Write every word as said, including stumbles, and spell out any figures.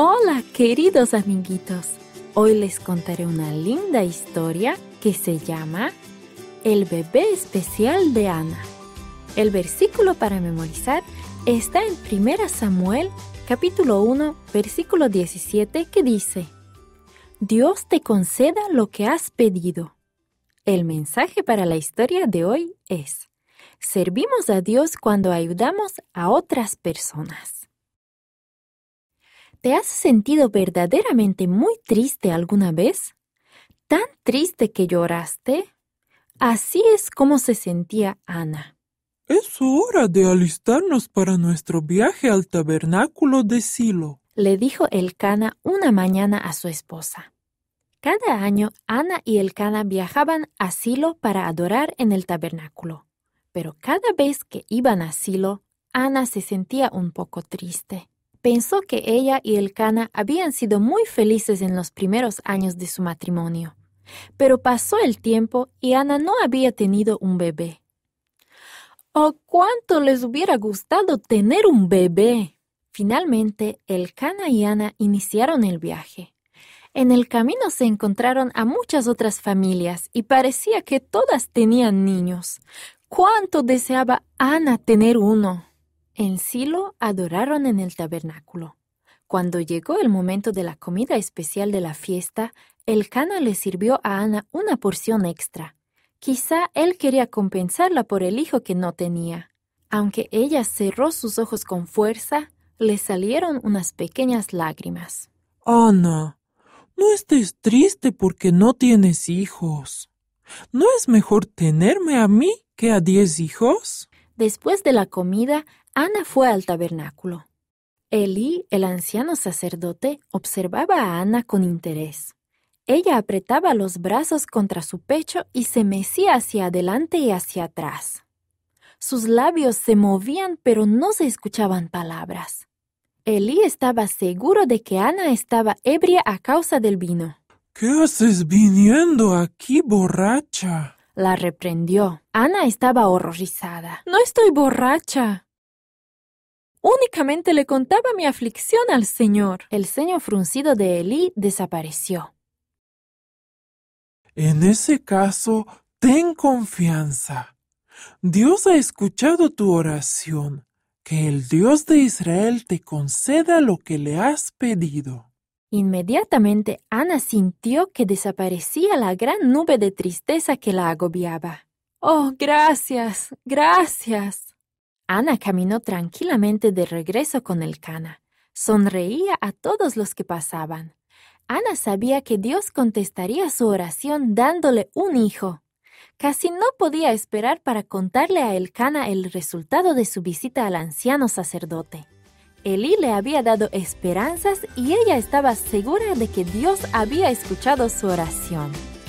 Hola, queridos amiguitos. Hoy les contaré una linda historia que se llama El bebé especial de Ana. El versículo para memorizar está en primera Samuel, capítulo uno, versículo diecisiete, que dice: Dios te conceda lo que has pedido. El mensaje para la historia de hoy es: servimos a Dios cuando ayudamos a otras personas. ¿Te has sentido verdaderamente muy triste alguna vez? ¿Tan triste que lloraste? Así es como se sentía Ana. Es hora de alistarnos para nuestro viaje al tabernáculo de Silo, le dijo Elcana una mañana a su esposa. Cada año Ana y Elcana viajaban a Silo para adorar en el tabernáculo. Pero cada vez que iban a Silo, Ana se sentía un poco triste. Pensó que ella y Elcana habían sido muy felices en los primeros años de su matrimonio. Pero pasó el tiempo y Ana no había tenido un bebé. ¡Oh, cuánto les hubiera gustado tener un bebé! Finalmente, Elcana y Ana iniciaron el viaje. En el camino se encontraron a muchas otras familias y parecía que todas tenían niños. ¡Cuánto deseaba Ana tener uno! En Silo adoraron en el tabernáculo. Cuando llegó el momento de la comida especial de la fiesta, Elcana le sirvió a Ana una porción extra. Quizá él quería compensarla por el hijo que no tenía. Aunque ella cerró sus ojos con fuerza, le salieron unas pequeñas lágrimas. Ana, no estés triste porque no tienes hijos. ¿No es mejor tenerme a mí que a diez hijos? Después de la comida, Ana fue al tabernáculo. Elí, el anciano sacerdote, observaba a Ana con interés. Ella apretaba los brazos contra su pecho y se mecía hacia adelante y hacia atrás. Sus labios se movían, pero no se escuchaban palabras. Elí estaba seguro de que Ana estaba ebria a causa del vino. ¿Qué haces viniendo aquí borracha? La reprendió. Ana estaba horrorizada. No estoy borracha. Únicamente le contaba mi aflicción al Señor. El ceño fruncido de Elí desapareció. En ese caso, ten confianza. Dios ha escuchado tu oración. Que el Dios de Israel te conceda lo que le has pedido. Inmediatamente Ana sintió que desaparecía la gran nube de tristeza que la agobiaba. ¡Oh, gracias! ¡Gracias! Ana caminó tranquilamente de regreso con Elcana. Sonreía a todos los que pasaban. Ana sabía que Dios contestaría su oración dándole un hijo. Casi no podía esperar para contarle a Elcana el resultado de su visita al anciano sacerdote. Elí le había dado esperanzas y ella estaba segura de que Dios había escuchado su oración.